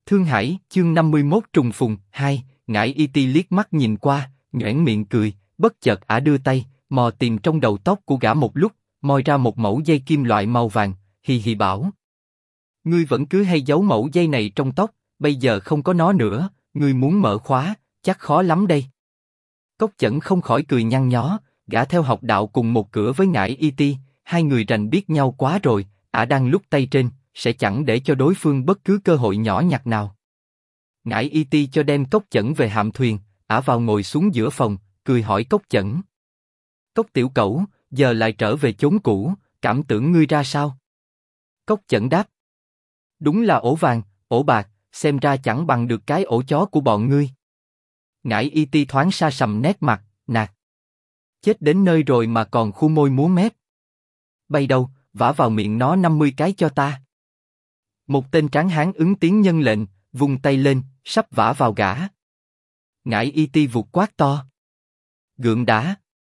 Thương Hải, chương 51 trùng phùng, 2, Ngải Y Ti liếc mắt nhìn qua, nhoẻn miệng cười, bất chợt ả đưa tay, mò tìm trong đầu tóc của gã một lúc, moi ra một mẩu dây kim loại màu vàng, hì hì bảo. Ngươi vẫn cứ hay giấu mẩu dây này trong tóc, bây giờ không có nó nữa, ngươi muốn mở khóa, chắc khó lắm đây. Cốc Chẩn không khỏi cười nhăn nhó, gã theo học đạo cùng một cửa với Ngải Y Ti, hai người rành biết nhau quá rồi, ả đang lúc tay trên, sẽ chẳng để cho đối phương bất cứ cơ hội nhỏ nhặt nào. Ngải Y Ti cho đem Cốc Chẩn về hạm thuyền, ả vào ngồi xuống giữa phòng, cười hỏi Cốc Chẩn. Cốc tiểu cẩu, giờ lại trở về chốn cũ, cảm tưởng ngươi ra sao? Cốc Chẩn đáp. Đúng là ổ vàng, ổ bạc, xem ra chẳng bằng được cái ổ chó của bọn ngươi. Ngải Y Ti thoáng sa sầm nét mặt, nạt. Chết đến nơi rồi mà còn khu môi múa mép. Bay đâu, vả vào miệng nó 50 cái cho ta. Một tên tráng hán ứng tiếng nhân lệnh, vung tay lên, sắp vả vào gã. Ngải Y Ti vụt quát to. Gượng đã.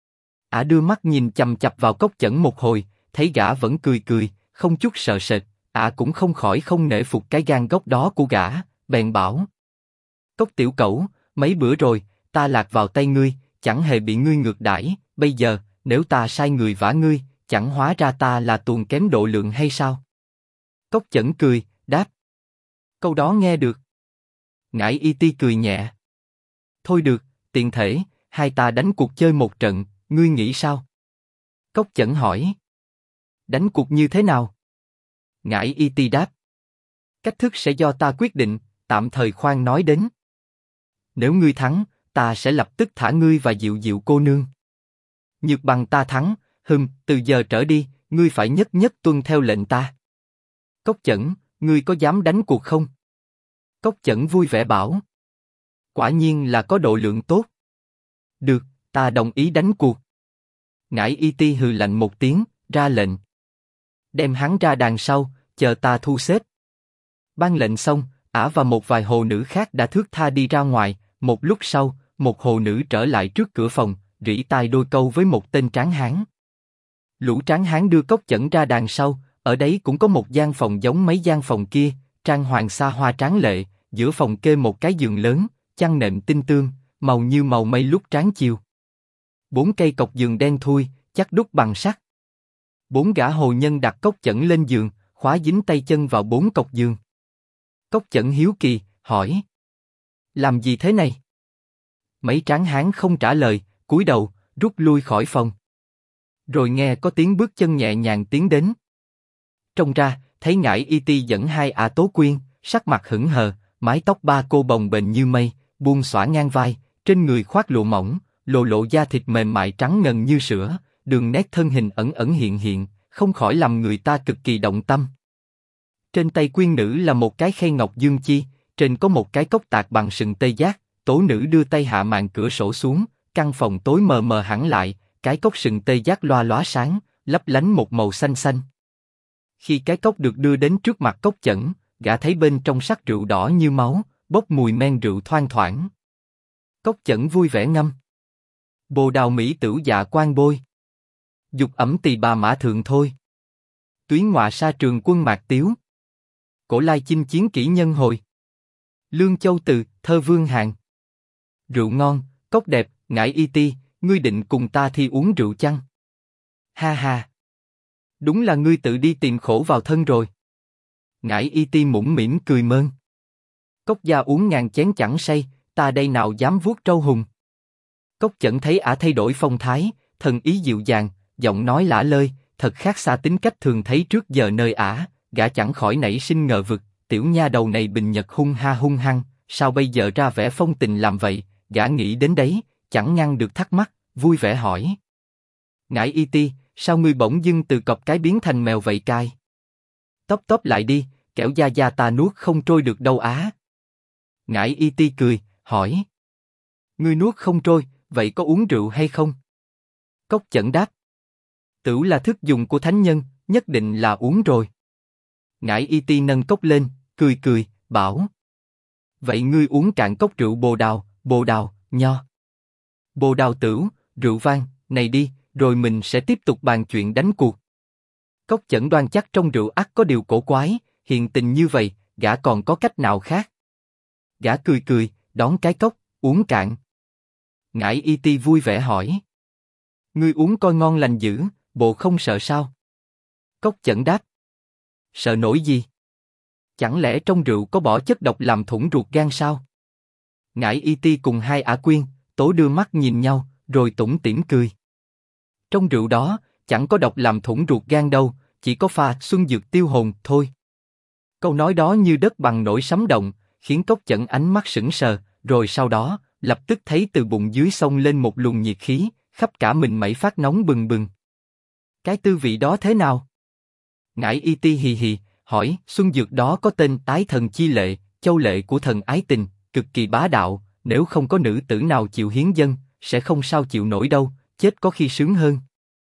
Ả đưa mắt nhìn chằm chằm vào Cốc Chẩn một hồi, thấy gã vẫn cười cười, không chút sợ sệt, ả cũng không khỏi không nể phục cái gan gốc đó của gã, bèn bảo. Cốc tiểu cẩu, mấy bữa rồi, ta lạc vào tay ngươi, chẳng hề bị ngươi ngược đãi, bây giờ, nếu ta sai người vả ngươi, chẳng hóa ra ta là tuồng kém độ lượng hay sao? Cốc Chẩn cười, đáp. Câu đó nghe được. Ngải Y Ti cười nhẹ. Thôi được, tiện thể, hai ta đánh cuộc chơi một trận, ngươi nghĩ sao? Cốc Chẩn hỏi. Đánh cuộc như thế nào? Ngải Y Ti đáp. Cách thức sẽ do ta quyết định, tạm thời khoan nói đến. Nếu ngươi thắng, ta sẽ lập tức thả ngươi và Diệu Diệu cô nương. Nhược bằng ta thắng, từ giờ trở đi, ngươi phải nhất nhất tuân theo lệnh ta. Cốc Chẩn, ngươi có dám đánh cuộc không? Cốc Chẩn vui vẻ bảo. Quả nhiên là có độ lượng tốt. Được, ta đồng ý đánh cuộc. Ngải Y Ti hừ lạnh một tiếng, ra lệnh. Đem hắn ra đằng sau, chờ ta thu xếp. Ban lệnh xong, ả và một vài hồ nữ khác đã thướt tha đi ra ngoài. Một lúc sau, một hồ nữ trở lại trước cửa phòng, rỉ tai đôi câu với một tên tráng hán. Lũ tráng hán đưa Cốc Chẩn ra đằng sau, ở đấy cũng có một gian phòng giống mấy gian phòng kia, trang hoàng xa hoa tráng lệ, giữa phòng kê một cái giường lớn, chăn nệm tinh tươm, màu như màu mây lúc tráng chiều. 4 cây cọc giường đen thui, chắc đúc bằng sắt. 4 gã hồ nhân đặt Cốc Chẩn lên giường, khóa dính tay chân vào 4 cọc giường. Cốc Chẩn hiếu kỳ, hỏi. Làm gì thế này? Mấy tráng hán không trả lời, cúi đầu, rút lui khỏi phòng. Rồi nghe có tiếng bước chân nhẹ nhàng tiến đến. Trông ra, thấy Ngải Y Ti dẫn hai ả tố quyên, sắc mặt hững hờ, mái tóc ba cô bồng bềnh như mây, buông xõa ngang vai, trên người khoác lụa mỏng, lộ da thịt mềm mại trắng ngần như sữa, đường nét thân hình ẩn ẩn hiện hiện, không khỏi làm người ta cực kỳ động tâm. Trên tay quyên nữ là một cái khay ngọc dương chi, trên có một cái cốc tạc bằng sừng tê giác. Tố nữ đưa tay hạ màn cửa sổ xuống, căn phòng tối mờ mờ hẳn lại, cái cốc sừng tê giác loa lóa sáng, lấp lánh một màu xanh xanh. Khi cái cốc được đưa đến trước mặt Cốc Chẩn, gã thấy bên trong sắc rượu đỏ như máu, bốc mùi men rượu thoang thoảng. Cốc Chẩn vui vẻ ngâm. Bồ đào mỹ tửu dạ quan bôi. Dục ẩm tỳ bà mã thượng thôi. Túy ngọa sa trường quân mạc tiếu. Cổ lai chinh chiến kỹ nhân hồi. Lương châu từ, thơ vương hàng. Rượu ngon, cốc đẹp, Ngải Y Ti, ngươi định cùng ta thi uống rượu chăng? Ha ha. Đúng là ngươi tự đi tìm khổ vào thân rồi. Ngải Y Ti mũm mỉm cười mơn. Cốc gia uống ngàn chén chẳng say, ta đây nào dám vuốt trâu hùng. Cốc Chẩn thấy ả thay đổi phong thái, thần ý dịu dàng, giọng nói lả lơi, thật khác xa tính cách thường thấy trước giờ nơi ả, gã chẳng khỏi nảy sinh ngờ vực, tiểu nha đầu này bình nhật hung hăng, sao bây giờ ra vẻ phong tình làm vậy? Gã nghĩ đến đấy, chẳng ngăn được thắc mắc, vui vẻ hỏi. Ngải Y Ti, sao ngươi bỗng dưng từ cọp cái biến thành mèo vậy cai? Tóm lại đi, kẻo gia ta nuốt không trôi được đâu á. Ngải Y Ti cười, hỏi. Ngươi nuốt không trôi, vậy có uống rượu hay không? Cốc Chẩn đáp. Tửu là thức dùng của thánh nhân, nhất định là uống rồi. Ngải Y Ti nâng cốc lên, cười, bảo. Vậy ngươi uống cạn cốc rượu bồ đào, nho. Bồ đào tửu, rượu vang, này đi, rồi mình sẽ tiếp tục bàn chuyện đánh cuộc. Cốc Chẩn đoan chắc trong rượu ắt có điều cổ quái, hiện tình như vậy, gã còn có cách nào khác? Gã cười cười, đón cái cốc, uống cạn. Ngải Y Ti vui vẻ hỏi. Ngươi uống coi ngon lành dữ, bộ không sợ sao? Cốc Chẩn đáp. Sợ nổi gì? Chẳng lẽ trong rượu có bỏ chất độc làm thủng ruột gan sao? Ngải Y Ti cùng hai ả quyên, Tố đưa mắt nhìn nhau, rồi tủm tỉm cười. Trong rượu đó, chẳng có độc làm thủng ruột gan đâu, chỉ có pha xuân dược tiêu hồn thôi. Câu nói đó như đất bằng nổi sấm động, khiến Cốc Chẩn ánh mắt sững sờ, rồi sau đó, lập tức thấy từ bụng dưới xông lên một luồng nhiệt khí, khắp cả mình mẩy phát nóng bừng bừng. Cái tư vị đó thế nào? Ngải Y Ti hì hì, hỏi, xuân dược đó có tên Ái Thần Chi Lệ, châu lệ của thần ái tình, cực kỳ bá đạo, nếu không có nữ tử nào chịu hiến dâng, sẽ không sao chịu nổi đâu, chết có khi sướng hơn.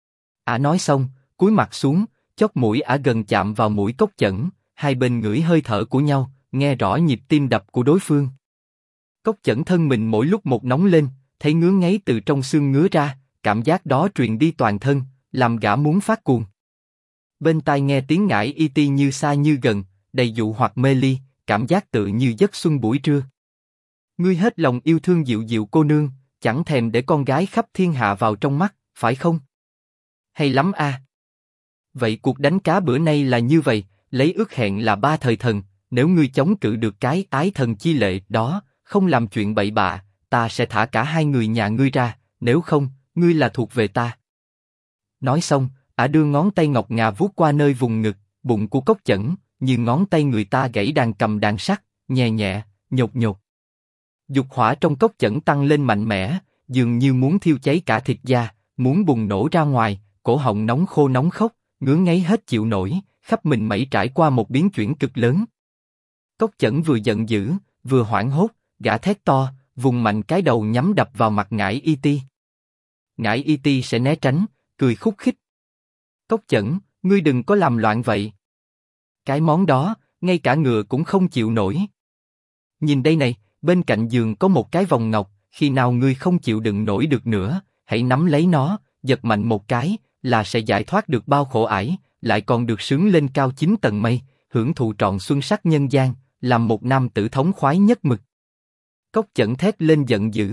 Ả nói xong, cúi mặt xuống, chóp mũi ả gần chạm vào mũi Cốc Chẩn, hai bên ngửi hơi thở của nhau, nghe rõ nhịp tim đập của đối phương. Cốc Chẩn thân mình mỗi lúc một nóng lên, thấy ngứa ngáy từ trong xương ngứa ra, cảm giác đó truyền đi toàn thân, làm gã muốn phát cuồng. Bên tai nghe tiếng Ngải Y Ti như xa như gần, đầy dụ hoặc mê ly, cảm giác tự như giấc xuân buổi trưa. Ngươi hết lòng yêu thương Diệu Diệu cô nương, chẳng thèm để con gái khắp thiên hạ vào trong mắt, phải không? Hay lắm a. Vậy cuộc đánh cá bữa nay là như vậy, lấy ước hẹn là 3 thời thần, nếu ngươi chống cự được cái Ái Thần Chi Lệ đó, không làm chuyện bậy bạ, ta sẽ thả cả hai người nhà ngươi ra, nếu không, ngươi là thuộc về ta. Nói xong, ả đưa ngón tay ngọc ngà vuốt qua nơi vùng ngực, bụng của Cốc Chẩn, như ngón tay người ta gãy đàn cầm đàn sắt, nhẹ nhẹ, nhột nhột. Dục hỏa trong Cốc Chẩn tăng lên mạnh mẽ, dường như muốn thiêu cháy cả thịt da, muốn bùng nổ ra ngoài, cổ họng nóng khô nóng khốc, ngứa ngáy hết chịu nổi, khắp mình mẩy trải qua một biến chuyển cực lớn. Cốc Chẩn vừa giận dữ, vừa hoảng hốt, gã thét to, vùng mạnh cái đầu nhắm đập vào mặt Ngải Y Ti. Ngải Y Ti sẽ né tránh, cười khúc khích. Cốc Chẩn, ngươi đừng có làm loạn vậy. Cái món đó, ngay cả ngựa cũng không chịu nổi. Nhìn đây này, bên cạnh giường có một cái vòng ngọc, khi nào ngươi không chịu đựng nổi được nữa, hãy nắm lấy nó, giật mạnh một cái, là sẽ giải thoát được bao khổ ải, lại còn được sướng lên cao 9 tầng mây, hưởng thụ trọn xuân sắc nhân gian, làm một nam tử thống khoái nhất mực. Cốc Chẩn thét lên giận dữ.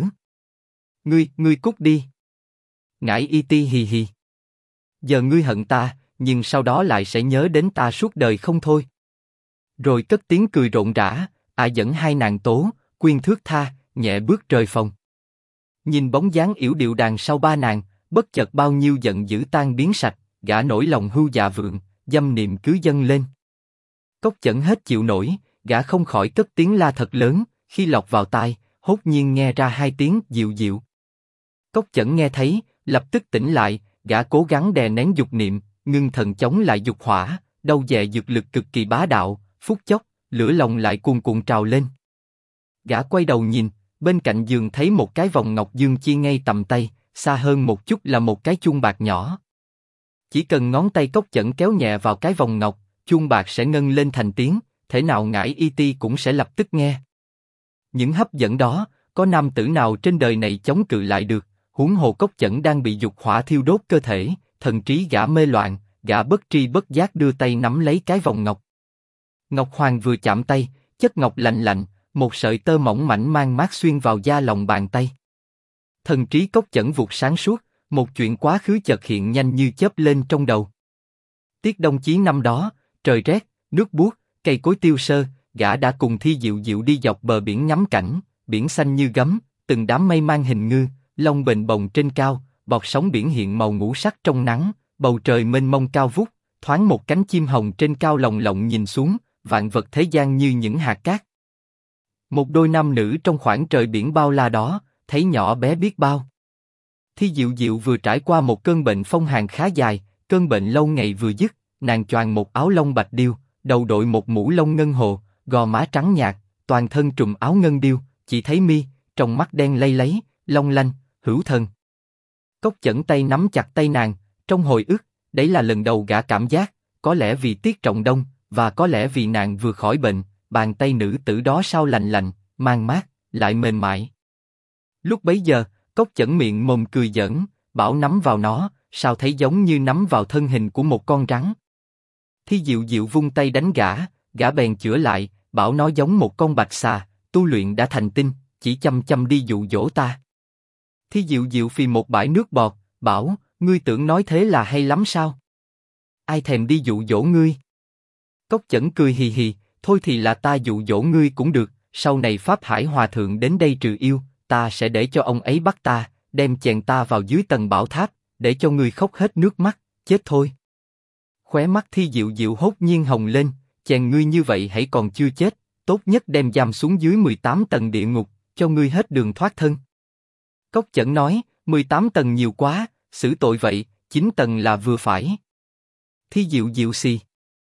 Ngươi cút đi. Ngải Y Ti hì hì. Giờ ngươi hận ta, nhưng sau đó lại sẽ nhớ đến ta suốt đời không thôi. Rồi cất tiếng cười rộn rã, dẫn hai nàng Tố, Quyên thướt tha, nhẹ bước rời phòng. Nhìn bóng dáng yểu điệu đàn sau ba nàng, bất chợt bao nhiêu giận dữ tan biến sạch, gã nổi lòng hưu dạ vượng, dâm niệm cứ dâng lên. Cốc Chẩn hết chịu nổi, gã không khỏi cất tiếng la thật lớn, khi lọt vào tai, hốt nhiên nghe ra hai tiếng dịu dịu. Cốc Chẩn nghe thấy, lập tức tỉnh lại, gã cố gắng đè nén dục niệm, ngưng thần chống lại dục hỏa, đâu dè dược lực cực kỳ bá đạo, phút chốc, lửa lòng lại cuồn cuộn trào lên. Gã quay đầu nhìn, bên cạnh giường thấy một cái vòng ngọc dương chi ngay tầm tay, xa hơn một chút là một cái chuông bạc nhỏ. Chỉ cần ngón tay Cốc Chẩn kéo nhẹ vào cái vòng ngọc, chuông bạc sẽ ngân lên thành tiếng, thể nào Ngải Y Ti cũng sẽ lập tức nghe. Những hấp dẫn đó, có nam tử nào trên đời này chống cự lại được, huống hồ Cốc Chẩn đang bị dục hỏa thiêu đốt cơ thể, thần trí gã mê loạn, gã bất tri bất giác đưa tay nắm lấy cái vòng ngọc. Ngọc Hoàng vừa chạm tay, chất ngọc lạnh lạnh, một sợi tơ mỏng mảnh mang mát xuyên vào da lòng bàn tay. Thần trí Cốc Chẩn vụt sáng suốt, một chuyện quá khứ chợt hiện nhanh như chớp lên trong đầu. Tiết Đông Chí năm đó, trời rét, nước buốt, cây cối tiêu sơ, gã đã cùng Thi Diệu Diệu đi dọc bờ biển ngắm cảnh, biển xanh như gấm, từng đám mây mang hình ngư, lông bềnh bồng trên cao, bọt sóng biển hiện màu ngũ sắc trong nắng, bầu trời mênh mông cao vút, thoáng một cánh chim hồng trên cao lồng lộng nhìn xuống, vạn vật thế gian như những hạt cát. Một đôi nam nữ trong khoảng trời biển bao la đó, thấy nhỏ bé biết bao. Thi Diệu Diệu vừa trải qua một cơn bệnh phong hàn khá dài, cơn bệnh lâu ngày vừa dứt, nàng choàng một áo lông bạch điêu, đầu đội một mũ lông ngân hồ, gò má trắng nhạt, toàn thân trùm áo ngân điêu, chỉ thấy mi, trong mắt đen lay lấy, long lanh, hữu thần. Cốc Chẩn tay nắm chặt tay nàng, trong hồi ức, đấy là lần đầu gã cảm giác, có lẽ vì tiết trọng đông, và có lẽ vì nàng vừa khỏi bệnh, bàn tay nữ tử đó sao lạnh lạnh, mang mát, lại mềm mại. Lúc bấy giờ, Cốc Chẩn miệng mồm cười giỡn, bảo nắm vào nó, sao thấy giống như nắm vào thân hình của một con rắn. Thi Diệu Diệu vung tay đánh gã, gã bèn chữa lại, bảo nó giống một con bạch xà, tu luyện đã thành tinh, chỉ chăm chăm đi dụ dỗ ta. Thi Diệu Diệu phì một bãi nước bọt, bảo, ngươi tưởng nói thế là hay lắm sao? Ai thèm đi dụ dỗ ngươi? Cốc Chẩn cười hì hì, thôi thì là ta dụ dỗ ngươi cũng được, sau này Pháp Hải Hòa Thượng đến đây trừ yêu, ta sẽ để cho ông ấy bắt ta, đem chèn ta vào dưới tầng bảo tháp, để cho ngươi khóc hết nước mắt, chết thôi. Khóe mắt Thi Diệu Diệu hốt nhiên hồng lên, chèn ngươi như vậy hãy còn chưa chết, tốt nhất đem giam xuống dưới 18 tầng địa ngục, cho ngươi hết đường thoát thân. Cốc Chẩn nói, 18 tầng nhiều quá, xử tội vậy, 9 tầng là vừa phải. Thi Diệu Diệu xì.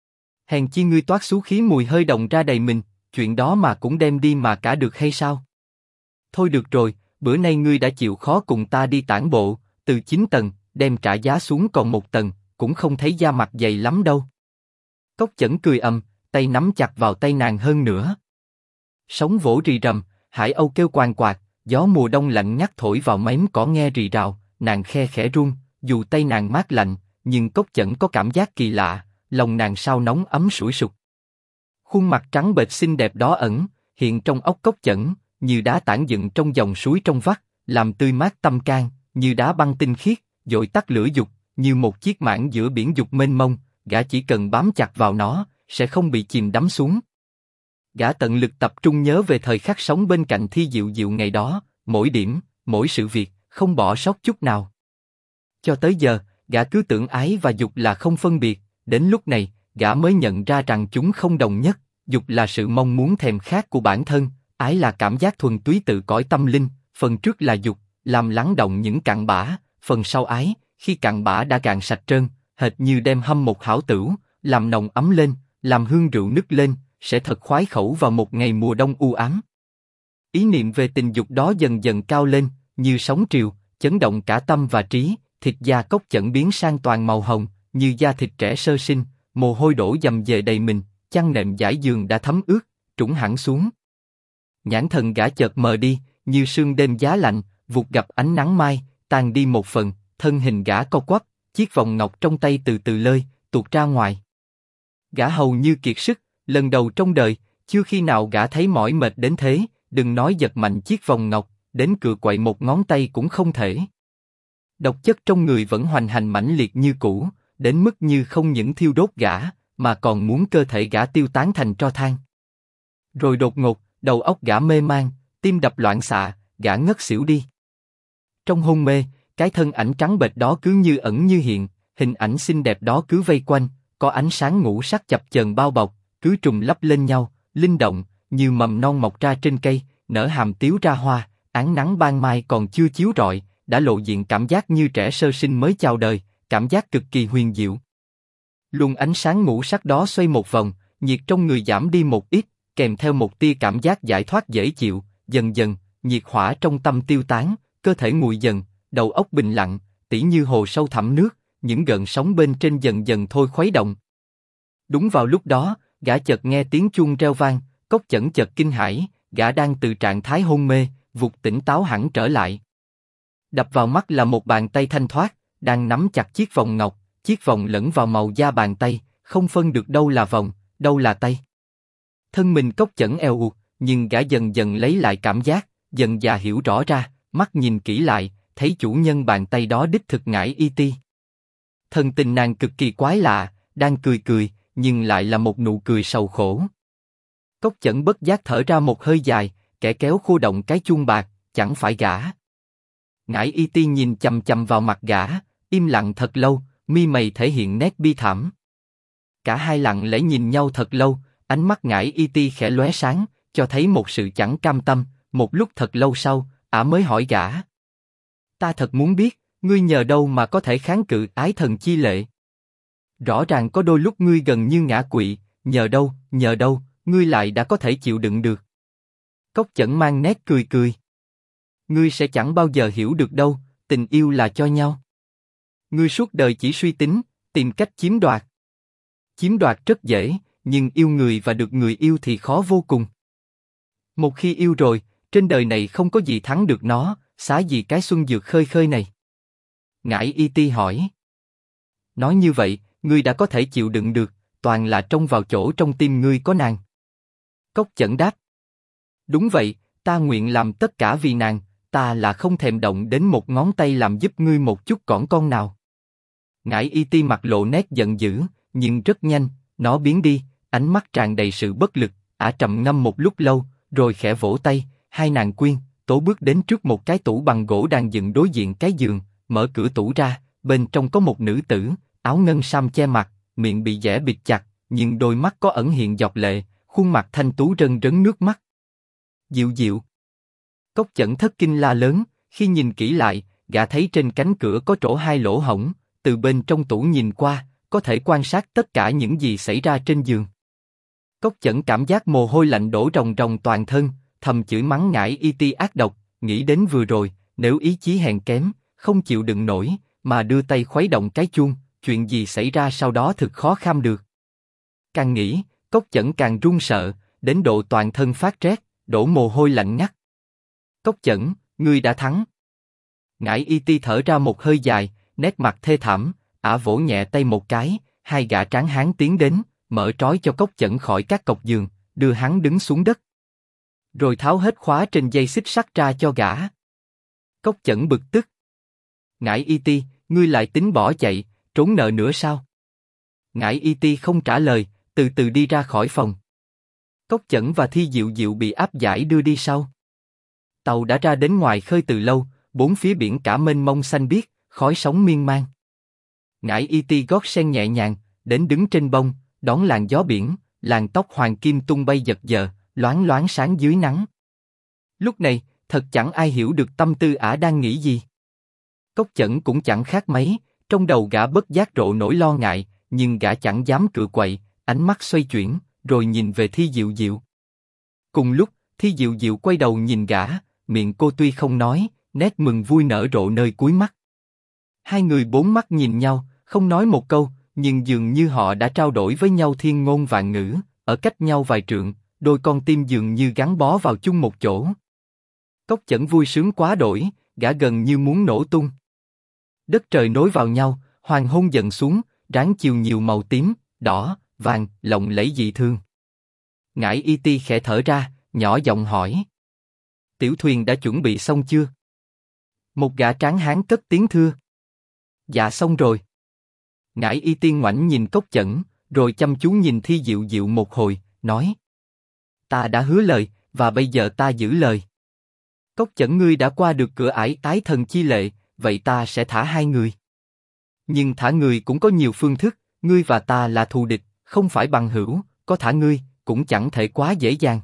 Hèn chi ngươi toát xú khí mùi hơi đồng ra đầy mình, chuyện đó mà cũng đem đi mà cả được hay sao? Thôi được rồi, bữa nay ngươi đã chịu khó cùng ta đi tản bộ, từ 9 tầng, đem trả giá xuống còn 1 tầng, cũng không thấy da mặt dày lắm đâu. Cốc Chẩn cười tay nắm chặt vào tay nàng hơn nữa. Sóng vỗ rì rầm, hải âu kêu quàng quạt, gió mùa đông lạnh ngắt thổi vào mém cỏ nghe rì rào, nàng khe khẽ run, dù tay nàng mát lạnh, nhưng Cốc Chẩn có cảm giác kỳ lạ, lòng nàng sao nóng ấm sủi sục. Khuôn mặt trắng bệch xinh đẹp đó ẩn hiện trong óc Cốc Chẩn, như đá tảng dựng trong dòng suối trong vắt, làm tươi mát tâm can, như đá băng tinh khiết, dội tắt lửa dục, như một chiếc mảng giữa biển dục mênh mông, gã chỉ cần bám chặt vào nó, sẽ không bị chìm đắm xuống. Gã tận lực tập trung nhớ về thời khắc sống bên cạnh Thi Diệu Diệu ngày đó, mỗi điểm, mỗi sự việc, không bỏ sót chút nào. Cho tới giờ, gã cứ tưởng ái và dục là không phân biệt, đến lúc này, gã mới nhận ra rằng chúng không đồng nhất, dục là sự mong muốn thèm khát của bản thân, ái là cảm giác thuần túy tự cõi tâm linh, phần trước là dục, làm lắng động những cặn bã, phần sau ái, khi cặn bã đã cạn sạch trơn, hệt như đem hâm một hảo tửu, làm nồng ấm lên, làm hương rượu nức lên, sẽ thật khoái khẩu vào một ngày mùa đông u ám. Ý niệm về tình dục đó dần dần cao lên, như sóng triều, chấn động cả tâm và trí, thịt da Cốc Chẩn biến sang toàn màu hồng, như da thịt trẻ sơ sinh, mồ hôi đổ dầm dề đầy mình, chăn nệm trải giường đã thấm ướt, trũng hẳn xuống. Nhãn thần gã chợt mờ đi, như sương đêm giá lạnh, vụt gặp ánh nắng mai, tan đi một phần, thân hình gã co quắp, chiếc vòng ngọc trong tay từ từ lơi, tuột ra ngoài. Gã hầu như kiệt sức, lần đầu trong đời, chưa khi nào gã thấy mỏi mệt đến thế, đừng nói giật mạnh chiếc vòng ngọc, đến cựa quậy một ngón tay cũng không thể. Độc chất trong người vẫn hoành hành mãnh liệt như cũ, đến mức như không những thiêu đốt gã, mà còn muốn cơ thể gã tiêu tán thành tro than. Rồi đột ngột, đầu óc gã mê man, tim đập loạn xạ, gã ngất xỉu đi. Trong hôn mê, cái thân ảnh trắng bệch đó cứ như ẩn như hiện, hình ảnh xinh đẹp đó cứ vây quanh, có ánh sáng ngũ sắc chập chờn bao bọc, cứ trùng lắp lên nhau, linh động, như mầm non mọc ra trên cây, nở hàm tiếu ra hoa, ánh nắng ban mai còn chưa chiếu rọi, đã lộ diện cảm giác như trẻ sơ sinh mới chào đời, cảm giác cực kỳ huyền diệu. Luồng ánh sáng ngũ sắc đó xoay một vòng, nhiệt trong người giảm đi một ít, kèm theo một tia cảm giác giải thoát dễ chịu, dần dần, nhiệt hỏa trong tâm tiêu tán, cơ thể nguội dần, đầu óc bình lặng, tỉ như hồ sâu thẳm nước, những gợn sóng bên trên dần dần thôi khuấy động. Đúng vào lúc đó, gã chợt nghe tiếng chuông reo vang, Cốc Chẩn chợt kinh hãi, gã đang từ trạng thái hôn mê, vụt tỉnh táo hẳn trở lại. Đập vào mắt là một bàn tay thanh thoát, đang nắm chặt chiếc vòng ngọc, chiếc vòng lẫn vào màu da bàn tay, không phân được đâu là vòng, đâu là tay. Thân mình Cốc Chẩn eo uột, nhưng gã dần dần lấy lại cảm giác, dần dà hiểu rõ ra, mắt nhìn kỹ lại, thấy chủ nhân bàn tay đó đích thực Ngải Y Ti. Thần tình nàng cực kỳ quái lạ, đang cười cười, nhưng lại là một nụ cười sầu khổ. Cốc Chẩn bất giác thở ra một hơi dài, kẻ kéo khô động cái chuông bạc, chẳng phải gã. Ngải Y Ti nhìn chằm chằm vào mặt gã, im lặng thật lâu, mi mày thể hiện nét bi thảm. Cả hai lặng lẽ nhìn nhau thật lâu, ánh mắt Ngải Y Ti khẽ lóe sáng, cho thấy một sự chẳng cam tâm. Một lúc thật lâu sau, ả mới hỏi gã: Ta thật muốn biết, ngươi nhờ đâu mà có thể kháng cự ái thần chi lệ? Rõ ràng có đôi lúc ngươi gần như ngã quỵ, nhờ đâu, ngươi lại đã có thể chịu đựng được. Cốc Chẩn mang nét cười cười. Ngươi sẽ chẳng bao giờ hiểu được đâu, tình yêu là cho nhau. Ngươi suốt đời chỉ suy tính, tìm cách chiếm đoạt. Chiếm đoạt rất dễ, nhưng yêu người và được người yêu thì khó vô cùng. Một khi yêu rồi, trên đời này không có gì thắng được nó, xá gì cái xuân dược khơi khơi này. Ngải Y Ti hỏi. Nói như vậy, ngươi đã có thể chịu đựng được, toàn là trông vào chỗ trong tim ngươi có nàng. Cốc Chẩn đáp. Đúng vậy, ta nguyện làm tất cả vì nàng, ta là không thèm động đến một ngón tay làm giúp ngươi một chút cỏn con nào. Ngải Y Ti mặt lộ nét giận dữ, nhưng rất nhanh, nó biến đi, ánh mắt tràn đầy sự bất lực, ả trầm ngâm một lúc lâu, rồi khẽ vỗ tay, hai nàng quyên, tố bước đến trước một cái tủ bằng gỗ đang dựng đối diện cái giường, mở cửa tủ ra, bên trong có một nữ tử, áo ngân sam che mặt, miệng bị dẻ bịt chặt, nhưng đôi mắt có ẩn hiện giọt lệ, khuôn mặt thanh tú rưng rấn nước mắt. Diệu Diệu. Cốc Chẩn thất kinh la lớn, khi nhìn kỹ lại, gã thấy trên cánh cửa có trổ hai lỗ hổng, từ bên trong tủ nhìn qua, có thể quan sát tất cả những gì xảy ra trên giường. Cốc Chẩn cảm giác mồ hôi lạnh đổ ròng ròng toàn thân, thầm chửi mắng Ngải Y Ti ác độc, nghĩ đến vừa rồi, nếu ý chí hèn kém, không chịu đựng nổi, mà đưa tay khuấy động cái chuông, chuyện gì xảy ra sau đó thực khó kham được. Càng nghĩ, Cốc Chẩn càng run sợ, đến độ toàn thân phát rét, đổ mồ hôi lạnh ngắt. Cốc Chẩn, ngươi đã thắng. Ngải Y Ti thở ra một hơi dài, nét mặt thê thảm, ả vỗ nhẹ tay một cái, hai gã tráng hán tiến đến, mở trói cho Cốc Chẩn khỏi các cọc giường, đưa hắn đứng xuống đất. Rồi tháo hết khóa trên dây xích sắt ra cho gã. Cốc Chẩn bực tức. Ngải Y Ti, ngươi lại tính bỏ chạy, trốn nợ nữa sao? Ngải Y Ti không trả lời, từ từ đi ra khỏi phòng. Cốc Chẩn và Thi Diệu Diệu bị áp giải đưa đi sau. Tàu đã ra đến ngoài khơi từ lâu, bốn phía biển cả mênh mông xanh biếc, khói sóng miên man. Ngải Y Ti gót sen nhẹ nhàng, đến đứng trên bông, đón làn gió biển, làn tóc hoàng kim tung bay giật giờ, loáng loáng sáng dưới nắng. Lúc này, thật chẳng ai hiểu được tâm tư ả đang nghĩ gì. Cốc Chẩn cũng chẳng khác mấy, trong đầu gã bất giác rộ nỗi lo ngại, nhưng gã chẳng dám cựa quậy, ánh mắt xoay chuyển, rồi nhìn về Thi Diệu Diệu. Cùng lúc, Thi Diệu Diệu quay đầu nhìn gã, miệng cô tuy không nói, nét mừng vui nở rộ nơi cuối mắt. Hai người bốn mắt nhìn nhau, không nói một câu, nhưng dường như họ đã trao đổi với nhau thiên ngôn vạn ngữ, ở cách nhau vài trượng, đôi con tim dường như gắn bó vào chung một chỗ. Cốc Chẩn vui sướng quá đổi, gã gần như muốn nổ tung. Đất trời nối vào nhau, hoàng hôn dần xuống, ráng chiều nhiều màu tím, đỏ, vàng, lộng lẫy dị thương. Ngải Y Ti khẽ thở ra, nhỏ giọng hỏi: tiểu thuyền đã chuẩn bị xong chưa? Một gã tráng hán cất tiếng thưa: dạ xong rồi. Ngải Y Ti ngoảnh nhìn Cốc Chẩn, rồi chăm chú nhìn Thi Diệu Diệu một hồi, nói: ta đã hứa lời, và bây giờ ta giữ lời. Cốc Chẩn, ngươi đã qua được cửa ải tái thần chi lệ, vậy ta sẽ thả hai người. Nhưng thả người cũng có nhiều phương thức, ngươi và ta là thù địch, không phải bằng hữu, có thả ngươi, cũng chẳng thể quá dễ dàng.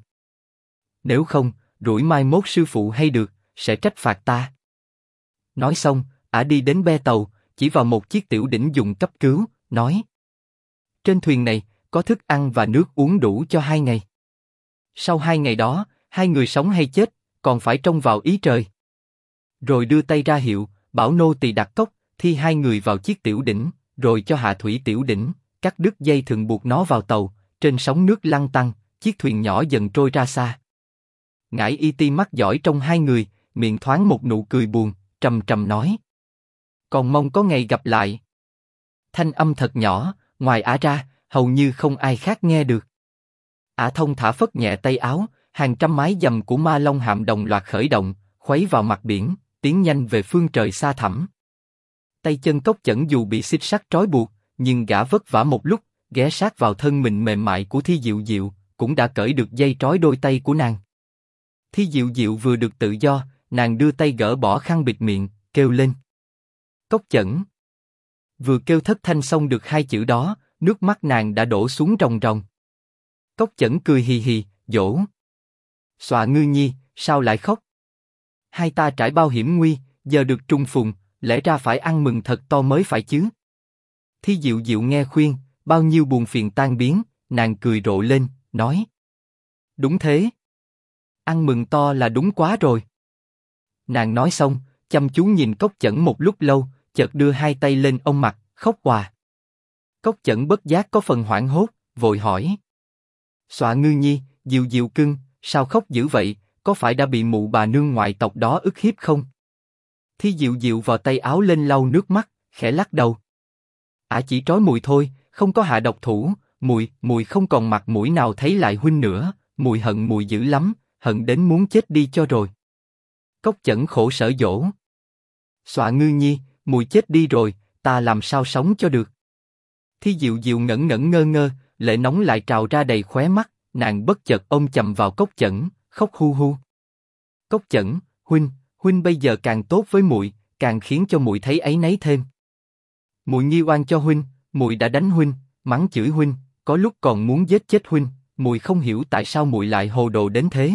Nếu không, rủi mai mốt sư phụ hay được, sẽ trách phạt ta. Nói xong, ả đi đến be tàu, chỉ vào một chiếc tiểu đỉnh dùng cấp cứu, nói: trên thuyền này, có thức ăn và nước uống đủ cho 2 ngày. Sau 2 ngày đó, hai người sống hay chết, còn phải trông vào ý trời. Rồi đưa tay ra hiệu, bảo nô tỳ đặt cốc, thi hai người vào chiếc tiểu đỉnh, rồi cho hạ thủy tiểu đỉnh, cắt đứt dây thừng buộc nó vào tàu, trên sóng nước lăn tăn, chiếc thuyền nhỏ dần trôi ra xa. Ngải Y Ti mắt dõi trong hai người, miệng thoáng một nụ cười buồn, trầm trầm nói: còn mong có ngày gặp lại. Thanh âm thật nhỏ, ngoài ả ra, hầu như không ai khác nghe được. Ả thông thả phất nhẹ tay áo, hàng trăm mái dầm của Ma Long hạm đồng loạt khởi động, khuấy vào mặt biển, tiến nhanh về phương trời xa thẳm. Tay chân Cốc Chẩn dù bị xích sắt trói buộc, nhưng gã vất vả một lúc, ghé sát vào thân mình mềm mại của Thi Diệu Diệu, cũng đã cởi được dây trói đôi tay của nàng. Thi Diệu Diệu vừa được tự do, nàng đưa tay gỡ bỏ khăn bịt miệng, kêu lên: Cốc Chẩn. Vừa kêu thất thanh xong được hai chữ đó, nước mắt nàng đã đổ xuống ròng ròng. Cốc Chẩn cười hì hì, dỗ: xòa ngư nhi, sao lại khóc? Hai ta trải bao hiểm nguy, giờ được trùng phùng, lẽ ra phải ăn mừng thật to mới phải chứ. Thi Diệu Diệu nghe khuyên, bao nhiêu buồn phiền tan biến, nàng cười rộ lên, nói: đúng thế. Ăn mừng to là đúng quá rồi. Nàng nói xong, chăm chú nhìn Cốc Chẩn một lúc lâu, chợt đưa hai tay lên ôm mặt, khóc òa. Cốc Chẩn bất giác có phần hoảng hốt, vội hỏi: xòa ngư nhi, Diệu Diệu cưng, sao khóc dữ vậy, có phải đã bị mụ bà nương ngoại tộc đó ức hiếp không? Thi Diệu Diệu vò tay áo lên lau nước mắt, khẽ lắc đầu. Ả chỉ trói mùi thôi, không có hạ độc thủ, mùi không còn mặt mũi nào thấy lại huynh nữa, mùi hận mùi dữ lắm, hận đến muốn chết đi cho rồi. Cốc Chẩn khổ sở dỗ. Xọa Ngư Nhi, mùi chết đi rồi, ta làm sao sống cho được? Thi Diệu Diệu ngẩn ngẩn ngơ ngơ, lệ nóng lại trào ra đầy khóe mắt, nàng bất chợt ôm chầm vào Cốc Chẩn, khóc hu hu. Cốc Chẩn, huynh bây giờ càng tốt với muội, càng khiến cho muội thấy áy náy thêm. Muội nghi oan cho huynh, muội đã đánh huynh, mắng chửi huynh, có lúc còn muốn giết chết huynh, muội không hiểu tại sao muội lại hồ đồ đến thế.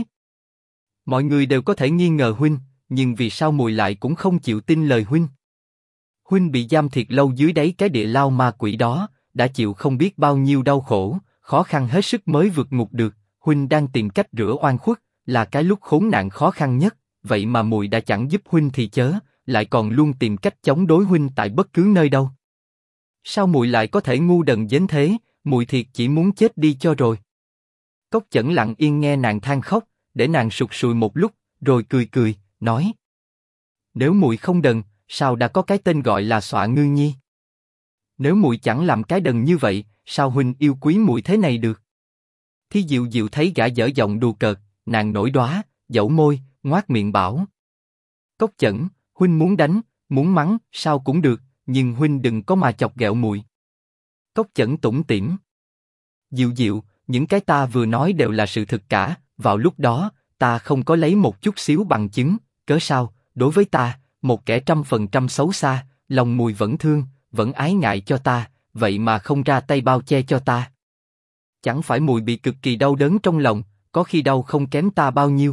Mọi người đều có thể nghi ngờ huynh, nhưng vì sao muội lại cũng không chịu tin lời huynh? Huynh bị giam thiệt lâu dưới đáy cái địa lao ma quỷ đó, đã chịu không biết bao nhiêu đau khổ, khó khăn hết sức mới vượt ngục được. Huynh đang tìm cách rửa oan khuất, là cái lúc khốn nạn khó khăn nhất. Vậy mà muội đã chẳng giúp huynh thì chớ, lại còn luôn tìm cách chống đối huynh tại bất cứ nơi đâu. Sao muội lại có thể ngu đần đến thế? Muội thiệt chỉ muốn chết đi cho rồi. Cốc Chẩn lặng yên nghe nàng than khóc, để nàng sụt sùi một lúc, rồi cười cười, nói: Nếu muội không đần, sao đã có cái tên gọi là Xọa Ngư Nhi? Nếu muội chẳng làm cái đần như vậy, sao huynh yêu quý muội thế này được? Thi Diệu Diệu thấy gã dở giọng đùa cợt, nàng nổi đoá, dẫu môi, ngoác miệng bảo: Cốc Chẩn, huynh muốn đánh, muốn mắng, sao cũng được, nhưng huynh đừng có mà chọc ghẹo muội. Cốc Chẩn tủm tỉm: Diệu Diệu, những cái ta vừa nói đều là sự thực cả. Vào lúc đó, ta không có lấy một chút xíu bằng chứng, cớ sao? Đối với ta, một kẻ 100% xấu xa, lòng muội vẫn thương, vẫn ái ngại cho ta, vậy mà không ra tay bao che cho ta. Chẳng phải muội bị cực kỳ đau đớn trong lòng, có khi đau không kém ta bao nhiêu.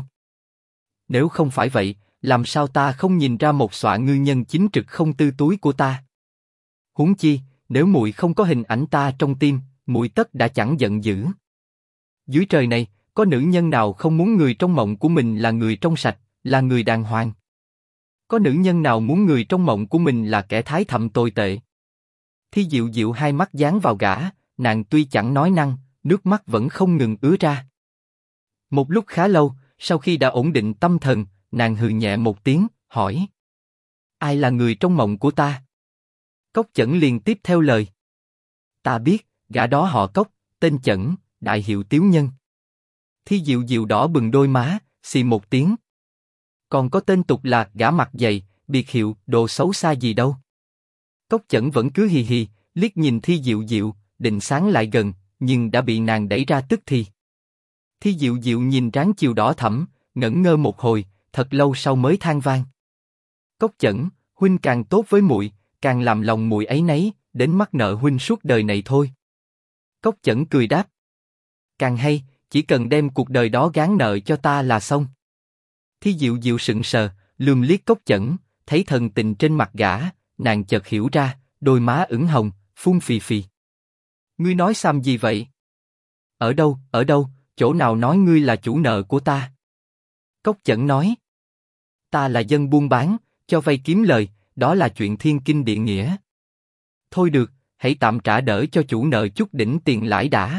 Nếu không phải vậy, làm sao ta không nhìn ra một Xọa Ngư nhân chính trực không tư túi của ta? Huống chi, nếu muội không có hình ảnh ta trong tim, muội tất đã chẳng giận dữ. Dưới trời này, có nữ nhân nào không muốn người trong mộng của mình là người trong sạch, là người đàng hoàng? Có nữ nhân nào muốn người trong mộng của mình là kẻ thái thậm tồi tệ? Thi Diệu Diệu hai mắt dán vào gã, nàng tuy chẳng nói năng, nước mắt vẫn không ngừng ứa ra. Một lúc khá lâu, sau khi đã ổn định tâm thần, nàng hừ nhẹ một tiếng, hỏi: Ai là người trong mộng của ta? Cốc Chẩn liền tiếp theo lời: Ta biết, gã đó họ Cốc, tên Chẩn, đại hiệu Tiếu Nhân. Thi Diệu Diệu đỏ bừng đôi má, xì một tiếng. Còn có tên tục là gã mặt dày, biệt hiệu đồ xấu xa gì đâu. Cốc Chẩn vẫn cứ hì hì, liếc nhìn Thi Diệu Diệu, định sáng lại gần, nhưng đã bị nàng đẩy ra tức thì. Thi Diệu Diệu nhìn trán chiều đỏ thẫm, ngẩn ngơ một hồi, thật lâu sau mới than vang: Cốc Chẩn, huynh càng tốt với muội, càng làm lòng muội áy náy, đến mắc nợ huynh suốt đời này thôi. Cốc Chẩn cười đáp: Càng hay, chỉ cần đem cuộc đời đó gán nợ cho ta là xong. Thi Diệu Diệu sững sờ, lườm liếc Cốc Chẩn, thấy thần tình trên mặt gã, nàng chợt hiểu ra, đôi má ửng hồng, phun phì phì. Ngươi nói xàm gì vậy? Ở đâu, chỗ nào nói ngươi là chủ nợ của ta? Cốc Chẩn nói: Ta là dân buôn bán, cho vay kiếm lời, đó là chuyện thiên kinh địa nghĩa. Thôi được, hãy tạm trả đỡ cho chủ nợ chút đỉnh tiền lãi đã.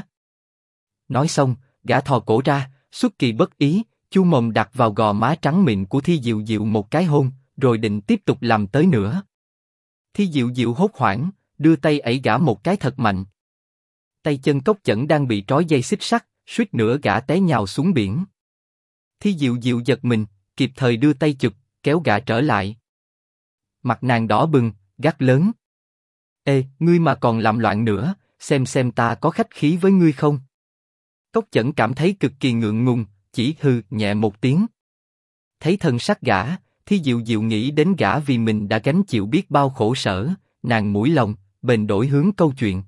Nói xong, gã thò cổ ra, xuất kỳ bất ý, chu mồm đặt vào gò má trắng mịn của Thi Diệu Diệu một cái hôn, rồi định tiếp tục làm tới nữa. Thi Diệu Diệu hốt hoảng, đưa tay ẩy gã một cái thật mạnh. Tay chân Cốc Chẩn đang bị trói dây xích sắt, suýt nữa gã té nhào xuống biển. Thi Diệu Diệu giật mình, kịp thời đưa tay chụp, kéo gã trở lại. Mặt nàng đỏ bừng, gắt lớn: Ê, ngươi mà còn làm loạn nữa, xem ta có khách khí với ngươi không? Cốc Chẩn cảm thấy cực kỳ ngượng ngùng, chỉ hừ nhẹ một tiếng. Thấy thân sắc gã, Thi Diệu Diệu nghĩ đến gã vì mình đã gánh chịu biết bao khổ sở, nàng mũi lòng, bèn đổi hướng câu chuyện.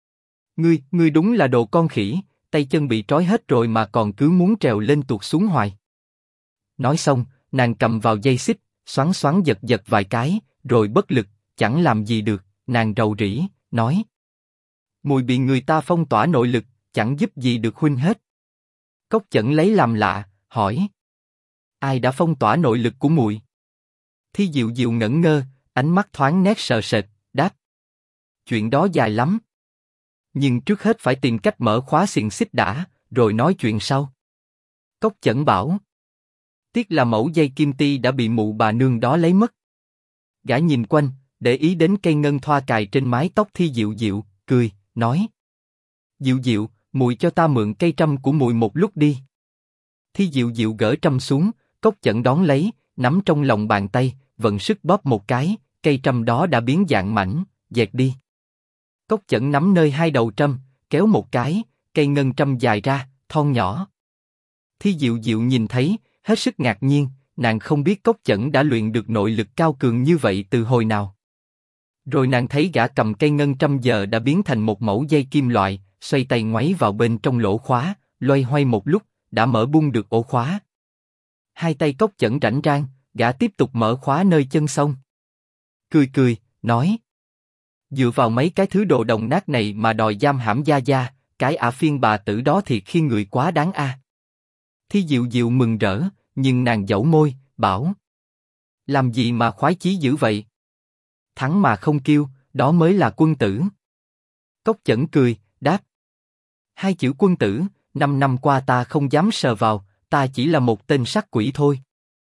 Ngươi đúng là đồ con khỉ, tay chân bị trói hết rồi mà còn cứ muốn trèo lên tuột xuống hoài. Nói xong, nàng cầm vào dây xích, xoắn xoắn giật vài cái, rồi bất lực, chẳng làm gì được, nàng rầu rĩ, nói: Muội bị người ta phong tỏa nội lực, chẳng giúp gì được huynh hết. Cốc Chẩn lấy làm lạ, hỏi: Ai đã phong tỏa nội lực của muội? Thi Diệu Diệu ngẩn ngơ, ánh mắt thoáng nét sợ sệt, đáp: Chuyện đó dài lắm. Nhưng trước hết phải tìm cách mở khóa xiềng xích đã, rồi nói chuyện sau. Cốc Chẩn bảo: Tiếc là mẩu dây kim ti đã bị mụ bà nương đó lấy mất. Gã nhìn quanh, để ý đến cây ngân thoa cài trên mái tóc Thi Diệu Diệu, cười, nói: Diệu Diệu, muội cho ta mượn cây trăm của muội một lúc đi. Thi Diệu Diệu gỡ trâm xuống, Cốc Chẩn đón lấy, nắm trong lòng bàn tay, vận sức bóp một cái, cây trâm đó đã biến dạng mảnh, dẹt đi. Cốc Chẩn nắm nơi hai đầu trâm, kéo một cái, cây ngân trâm dài ra, thon nhỏ. Thi Diệu Diệu nhìn thấy, hết sức ngạc nhiên, nàng không biết Cốc Chẩn đã luyện được nội lực cao cường như vậy từ hồi nào. Rồi nàng thấy gã cầm cây ngân trâm giờ đã biến thành một mẩu dây kim loại, xoay tay ngoáy vào bên trong lỗ khóa, loay hoay một lúc, đã mở bung được ổ khóa. Hai tay Cốc Chẩn rảnh rang, gã tiếp tục mở khóa nơi chân xong. Cười cười, nói: dựa vào mấy cái thứ đồ đồng nát này mà đòi giam hãm Gia Gia, cái ả phiên bà tử đó thiệt khi người quá đáng a. Thi Diệu Diệu mừng rỡ, nhưng nàng dẫu môi, bảo: làm gì mà khoái chí dữ vậy? Thắng mà không kêu, đó mới là quân tử. Cốc Chẩn cười, đáp: hai chữ quân tử, 5 năm qua ta không dám sờ vào, ta chỉ là một tên sát quỷ thôi.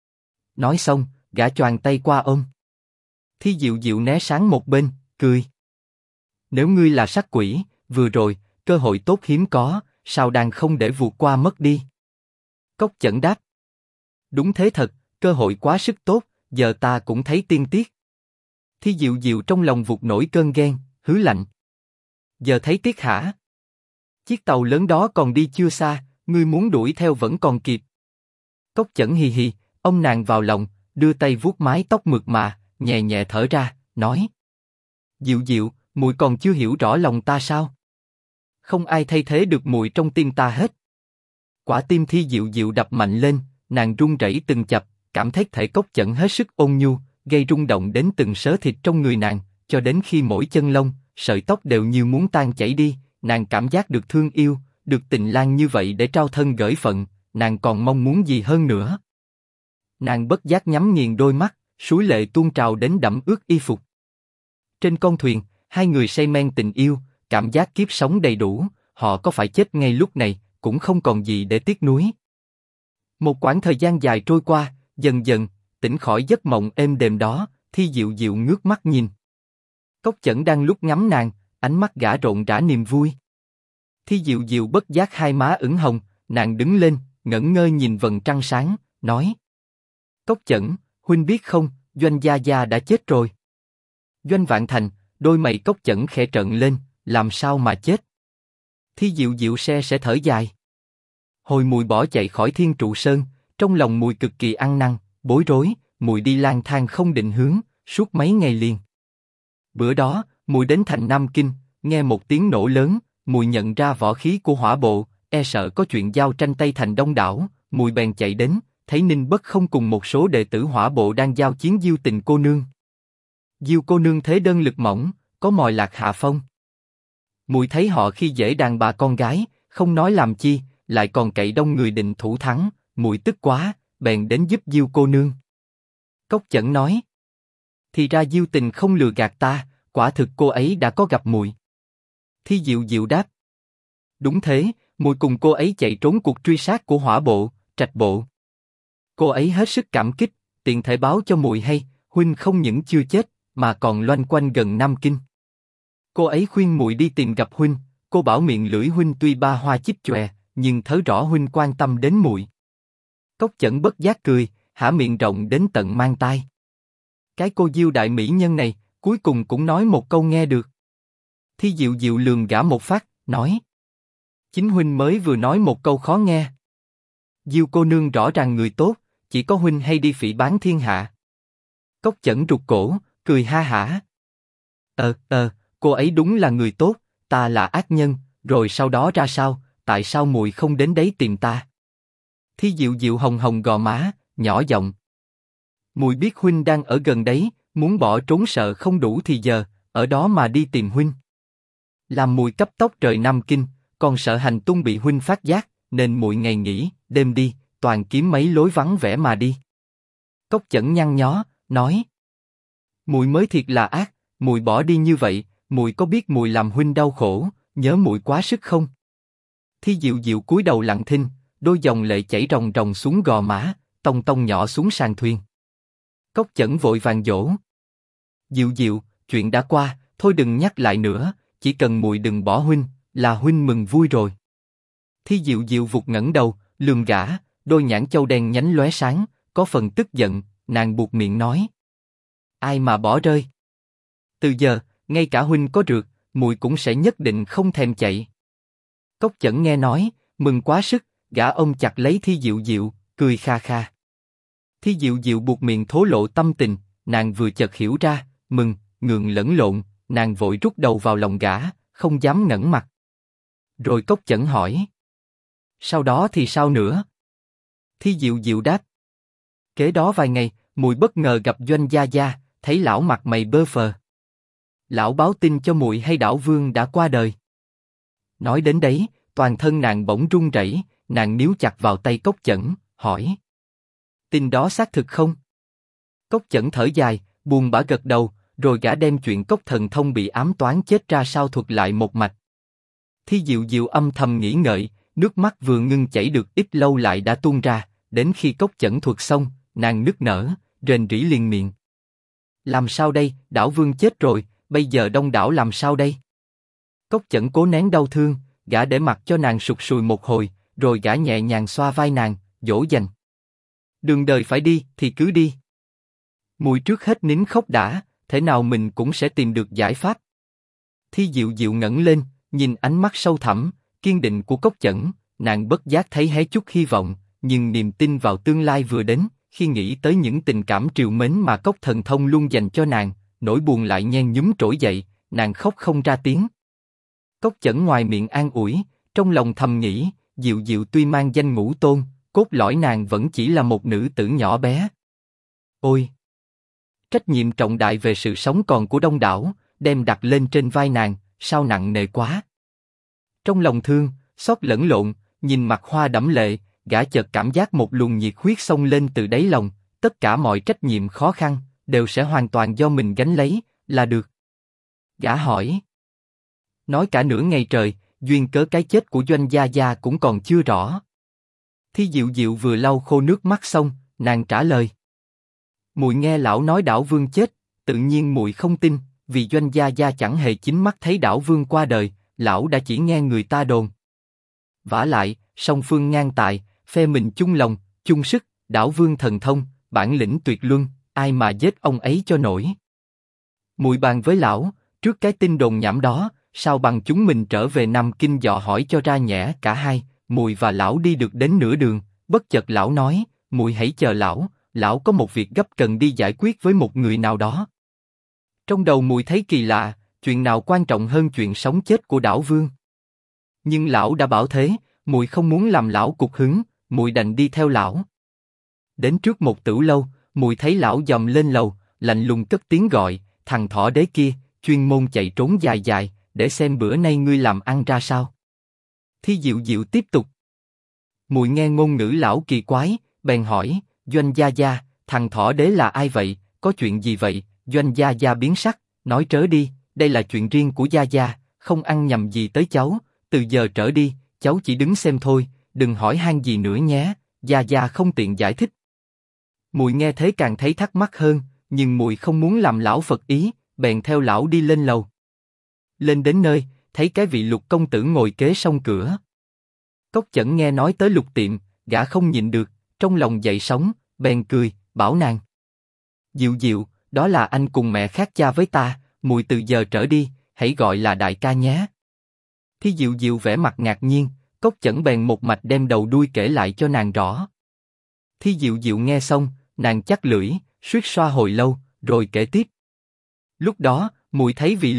Nói xong, gã choàng tay qua ôm. Thi Diệu Diệu né sang một bên, cười: nếu ngươi là sát quỷ, vừa rồi, cơ hội tốt hiếm có, sao đang không để vụt qua mất đi? Cốc Chẩn đáp: đúng thế thật, cơ hội quá sức tốt, giờ ta cũng thấy tiên tiếc. Thi Diệu Diệu trong lòng vụt nổi cơn ghen, hứ lạnh: giờ thấy tiếc hả? Chiếc tàu lớn đó còn đi chưa xa, ngươi muốn đuổi theo vẫn còn kịp. Cốc Chẩn hì hì, ôm nàng vào lòng, đưa tay vuốt mái tóc mượt mà, nhẹ nhẹ thở ra, nói: Diệu Diệu, muội còn chưa hiểu rõ lòng ta sao? Không ai thay thế được muội trong tim ta hết. Quả tim Thi Diệu Diệu đập mạnh lên, nàng run rẩy từng chập, cảm thấy thể Cốc Chẩn hết sức ôn nhu, gây rung động đến từng sớ thịt trong người nàng, cho đến khi mỗi chân lông, sợi tóc đều như muốn tan chảy đi, nàng cảm giác được thương yêu, được tình lang như vậy để trao thân gởi phận, nàng còn mong muốn gì hơn nữa? Nàng bất giác nhắm nghiền đôi mắt, suối lệ tuôn trào đến đẫm ướt y phục. Trên con thuyền, hai người say men tình yêu, cảm giác kiếp sống đầy đủ, họ có phải chết ngay lúc này, cũng không còn gì để tiếc nuối. Một quãng thời gian dài trôi qua, dần dần, tỉnh khỏi giấc mộng êm đềm đó, Thi Diệu Diệu ngước mắt nhìn. Cốc Chẩn đang lúc ngắm nàng, ánh mắt gã rộn rã niềm vui. Thi Diệu Diệu bất giác hai má ửng hồng, nàng đứng lên, ngẩn ngơ nhìn vầng trăng sáng, nói: Cốc Chẩn, huynh biết không, Doanh Gia Gia đã chết rồi. Doanh Vạn Thành, đôi mày Cốc Chẩn khẽ trợn lên, làm sao mà chết? Thi Diệu Diệu sẽ thở dài. Hồi muội bỏ chạy khỏi Thiên Trụ Sơn, trong lòng muội cực kỳ ăn năn, bối rối, muội đi lang thang không định hướng, suốt mấy ngày liền. Bữa đó, muội đến thành Nam Kinh, nghe một tiếng nổ lớn, muội nhận ra võ khí của Hỏa Bộ, e sợ có chuyện giao tranh Tây Thành đông đảo, muội bèn chạy đến, thấy Ninh Bất Không cùng một số đệ tử Hỏa Bộ đang giao chiến Diêu Tình cô nương. Diêu cô nương thế đơn lực mỏng, có mồi lạc hạ phong. Muội thấy họ khi dễ đàn bà con gái, không nói làm chi, lại còn cậy đông người định thủ thắng, muội tức quá, bèn đến giúp Diêu cô nương. Cốc Chẩn nói: thì ra Diêu Tình không lừa gạt ta, quả thực cô ấy đã có gặp muội. Thi Diệu Diệu đáp: đúng thế, muội cùng cô ấy chạy trốn cuộc truy sát của Hỏa Bộ, Trạch Bộ. Cô ấy hết sức cảm kích, tiện thể báo cho muội hay, huynh không những chưa chết, mà còn loanh quanh gần Nam Kinh. Cô ấy khuyên muội đi tìm gặp huynh, cô bảo miệng lưỡi huynh tuy ba hoa chích chòe, nhưng thớ rõ huynh quan tâm đến muội. Cốc Chẩn bất giác cười, há miệng rộng đến tận mang tai. Cái cô Diêu đại mỹ nhân này, cuối cùng cũng nói một câu nghe được. Thi Diệu Diệu lườm gã một phát, nói: chính huynh mới vừa nói một câu khó nghe. Diêu cô nương rõ ràng người tốt, chỉ có huynh hay đi phỉ báng thiên hạ. Cốc Chẩn rụt cổ, cười ha hả. Cô ấy đúng là người tốt, ta là ác nhân, rồi sau đó ra sao, tại sao muội không đến đấy tìm ta? Thi Diệu Diệu hồng hồng gò má, nhỏ giọng: muội biết huynh đang ở gần đấy, muốn bỏ trốn sợ không đủ thì giờ, ở đó mà đi tìm huynh. Làm muội cấp tốc rời Nam Kinh, còn sợ hành tung bị huynh phát giác, nên muội ngày nghỉ, đêm đi, toàn kiếm mấy lối vắng vẻ mà đi. Cốc Chẩn nhăn nhó, nói: muội mới thiệt là ác, muội bỏ đi như vậy, muội có biết muội làm huynh đau khổ, nhớ muội quá sức không? Thi Diệu Diệu cúi đầu lặng thinh, đôi dòng lệ chảy ròng ròng xuống gò má, tông tông nhỏ xuống sàn thuyền. Cốc Chẩn vội vàng dỗ: Diệu Diệu, chuyện đã qua, thôi đừng nhắc lại nữa, chỉ cần muội đừng bỏ huynh, là huynh mừng vui rồi. Thi Diệu Diệu vụt ngẩng đầu, lườm gã, đôi nhãn châu đen nhánh lóe sáng, có phần tức giận, nàng buột miệng nói. Ai mà bỏ rơi? Từ giờ, ngay cả huynh có rượt, muội cũng sẽ nhất định không thèm chạy. Cốc Chẩn nghe nói, mừng quá sức, gã ôm chặt lấy Thi Diệu Diệu, cười kha kha. Thi Diệu Diệu buột miệng thổ lộ tâm tình, nàng vừa chợt hiểu ra, mừng, ngượng lẫn lộn, nàng vội rút đầu vào lòng gã, không dám ngẩng mặt. Rồi Cốc Chẩn hỏi. Sau đó thì sao nữa? Thi Diệu Diệu đáp. Kế đó vài ngày, muội bất ngờ gặp Doanh Gia Gia, thấy lão mặt mày bơ phờ. Lão báo tin cho muội hay Đảo Vương đã qua đời. Nói đến đấy, toàn thân nàng bỗng run rẩy, nàng níu chặt vào tay Cốc Chẩn, hỏi. Tin đó xác thực không? Cốc Chẩn thở dài, buồn bã gật đầu, rồi gã đem chuyện Cốc Thần Thông bị ám toán chết ra sao thuật lại một mạch. Thi Diệu Diệu âm thầm nghĩ ngợi, nước mắt vừa ngưng chảy được ít lâu lại đã tuôn ra, đến khi Cốc Chẩn thuật xong, nàng nức nở, rền rĩ liền miệng. Làm sao đây, Đảo Vương chết rồi, bây giờ Đông Đảo làm sao đây? Cốc Chẩn cố nén đau thương, gã để mặc cho nàng sụt sùi một hồi, rồi gã nhẹ nhàng xoa vai nàng, dỗ dành. Đường đời phải đi thì cứ đi. Muội trước hết nín khóc đã, thế nào mình cũng sẽ tìm được giải pháp. Thi Diệu Diệu ngẩng lên, nhìn ánh mắt sâu thẳm, kiên định của Cốc Chẩn, nàng bất giác thấy hé chút hy vọng, nhưng niềm tin vào tương lai vừa đến, khi nghĩ tới những tình cảm trìu mến mà Cốc Thần Thông luôn dành cho nàng, nỗi buồn lại nhen nhúm trỗi dậy, nàng khóc không ra tiếng. Cốc Chẩn ngoài miệng an ủi, trong lòng thầm nghĩ, Diệu Diệu tuy mang danh ngũ tôn, cốt lõi nàng vẫn chỉ là một nữ tử nhỏ bé. Ôi! Trách nhiệm trọng đại về sự sống còn của Đông Đảo, đem đặt lên trên vai nàng, sao nặng nề quá. Trong lòng thương, xót lẫn lộn, nhìn mặt hoa đẫm lệ, gã chợt cảm giác một luồng nhiệt huyết xông lên từ đáy lòng, tất cả mọi trách nhiệm khó khăn, đều sẽ hoàn toàn do mình gánh lấy, là được. Gã hỏi. Nói cả nửa ngày trời, duyên cớ cái chết của Doanh Gia Gia cũng còn chưa rõ. Thi Diệu Diệu vừa lau khô nước mắt xong, nàng trả lời. Muội nghe lão nói Đảo Vương chết, tự nhiên muội không tin, vì Doanh Gia Gia chẳng hề chính mắt thấy Đảo Vương qua đời, lão đã chỉ nghe người ta đồn. Vả lại, song phương ngang tài, phe mình chung lòng, chung sức, Đảo Vương thần thông, bản lĩnh tuyệt luân, ai mà giết ông ấy cho nổi. Muội bàn với lão, trước cái tin đồn nhảm đó, sao bằng chúng mình trở về Nam Kinh dò hỏi cho ra nhẽ cả hai. Muội và lão đi được đến nửa đường, bất chợt lão nói, muội hãy chờ lão, lão có một việc gấp cần đi giải quyết với một người nào đó. Trong đầu muội thấy kỳ lạ, chuyện nào quan trọng hơn chuyện sống chết của Đảo Vương. Nhưng lão đã bảo thế, muội không muốn làm lão cục hứng, muội đành đi theo lão. Đến trước một tử lâu, muội thấy lão dòm lên lầu, lạnh lùng cất tiếng gọi, thằng thỏ đế kia, chuyên môn chạy trốn dài dài, để xem bữa nay ngươi làm ăn ra sao. Thi Diệu Diệu tiếp tục. Muội nghe ngôn ngữ lão kỳ quái, bèn hỏi, Doanh Gia Gia, thằng thỏ đế là ai vậy, có chuyện gì vậy? Doanh Gia Gia biến sắc, nói trớ đi, đây là chuyện riêng của Gia Gia, không ăn nhầm gì tới cháu, từ giờ trở đi, cháu chỉ đứng xem thôi, đừng hỏi han gì nữa nhé, Gia Gia không tiện giải thích. Muội nghe thế càng thấy thắc mắc hơn, nhưng muội không muốn làm lão phật ý, bèn theo lão đi lên lầu. Lên đến nơi, thấy cái vị Lục công tử ngồi kế song cửa. Cốc Chẩn nghe nói tới Lục tiệm, gã không nhịn được, trong lòng dậy sóng, bèn cười, bảo nàng. Diệu Diệu, đó là anh cùng mẹ khác cha với ta, muội từ giờ trở đi, hãy gọi là đại ca nhé. Thi Diệu Diệu vẻ mặt ngạc nhiên, Cốc Chẩn bèn một mạch đem đầu đuôi kể lại cho nàng rõ. Thi Diệu Diệu nghe xong, nàng chắc lưỡi, suýt xoa hồi lâu, rồi kể tiếp. Lúc đó, muội thấy vị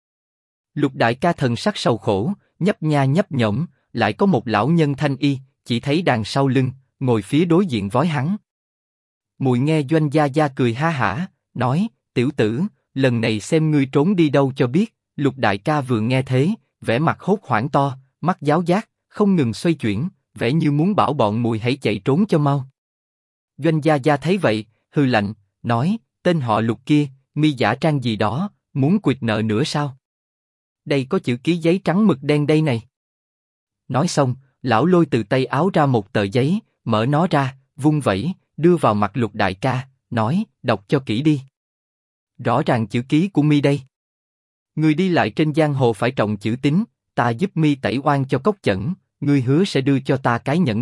Lục đại ca thần sắc sầu khổ, nhấp nha nhấp nhổm, lại có một lão nhân thanh y, chỉ thấy đằng sau lưng, ngồi phía đối diện vói hắn. Muội nghe Doanh Gia Gia cười ha hả, nói, tiểu tử, lần này xem ngươi trốn đi đâu cho biết. Lục đại ca vừa nghe thế, vẻ mặt hốt hoảng to, mắt giáo giác, không ngừng xoay chuyển, vẻ như muốn bảo bọn muội hãy chạy trốn cho mau. Doanh Gia Gia thấy vậy, hừ lạnh, nói, tên họ Lục kia, mi giả trang gì đó, muốn quỵt nợ nữa sao? Đây có chữ ký giấy trắng mực đen đây này. Nói xong, lão lôi từ tay áo ra một tờ giấy, mở nó ra, vung vẩy, đưa vào mặt Lục đại ca, nói, đọc cho kỹ đi. Rõ ràng chữ ký của mi đây. Người đi lại trên giang hồ phải trọng chữ tín, ta giúp mi tẩy oan cho Cốc Chẩn, ngươi hứa sẽ đưa cho ta cái nhẫn đó,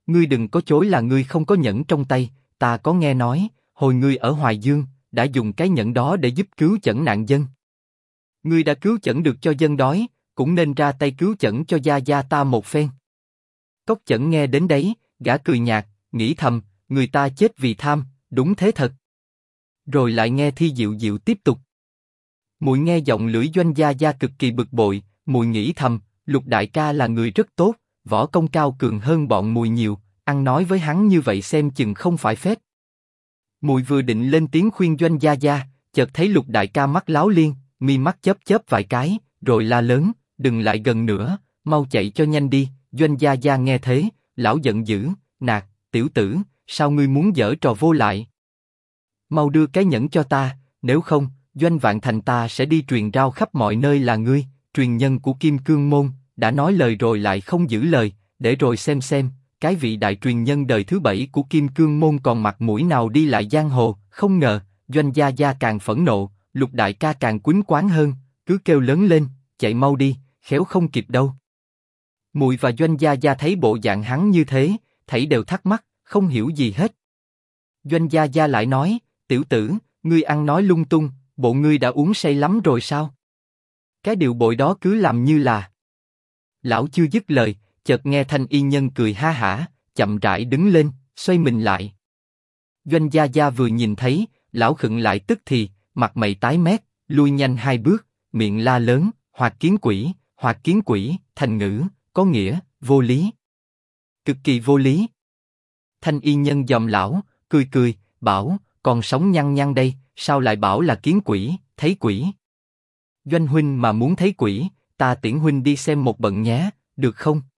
ngươi đừng có chối là ngươi không có nhẫn trong tay, ta có nghe nói, hồi ngươi ở Hoài Dương, đã dùng cái nhẫn đó để giúp cứu chẩn nạn dân. Ngươi đã cứu chẩn được cho dân đói, cũng nên ra tay cứu chẩn cho gia gia ta một phen. Cốc Chẩn nghe đến đấy, gã cười nhạt, nghĩ thầm, người ta chết vì tham, đúng thế thật. Rồi lại nghe Thi Diệu Diệu tiếp tục. Muội nghe giọng lưỡi Doanh gia gia cực kỳ bực bội, muội nghĩ thầm, Lục đại ca là người rất tốt, võ công cao cường hơn bọn muội nhiều, ăn nói với hắn như vậy xem chừng không phải phép. Muội vừa định lên tiếng khuyên Doanh gia gia, chợt thấy Lục đại ca mắt láo liên, mi mắt chớp chớp vài cái, rồi la lớn, đừng lại gần nữa, mau chạy cho nhanh đi. Doanh gia gia nghe thế, lão giận dữ, nạt, tiểu tử, sao ngươi muốn giở trò vô lại? Mau đưa cái nhẫn cho ta, nếu không, Doanh Vạn Thành ta sẽ đi truyền rao khắp mọi nơi là ngươi, truyền nhân của Kim Cương Môn, đã nói lời rồi lại không giữ lời, để rồi xem, cái vị đại truyền nhân đời thứ 7 của Kim Cương Môn còn mặt mũi nào đi lại giang hồ. Không ngờ, Doanh gia gia càng phẫn nộ, Lục đại ca càng quýnh quáng hơn, cứ kêu lớn lên, chạy mau đi, khéo không kịp đâu. Muội và Doanh gia gia thấy bộ dạng hắn như thế, thảy đều thắc mắc, không hiểu gì hết. Doanh gia gia lại nói, tiểu tử, ngươi ăn nói lung tung, bộ ngươi đã uống say lắm rồi sao? Cái điệu bội đó cứ làm như là. Lão chưa dứt lời, chợt nghe Thanh Y Nhân cười ha hả, chậm rãi đứng lên, xoay mình lại. Doanh gia gia vừa nhìn thấy, lão khựng lại tức thì, mặt mày tái mét, lui nhanh 2 bước, miệng la lớn, Hoạt kiến quỷ, thành ngữ, có nghĩa, vô lý. Cực kỳ vô lý. Thanh Y Nhân dòm lão, cười, bảo, còn sống nhăn nhăn đây, sao lại bảo là kiến quỷ, thấy quỷ? Doanh huynh mà muốn thấy quỷ, ta tiễn huynh đi xem một bận nhé, được không?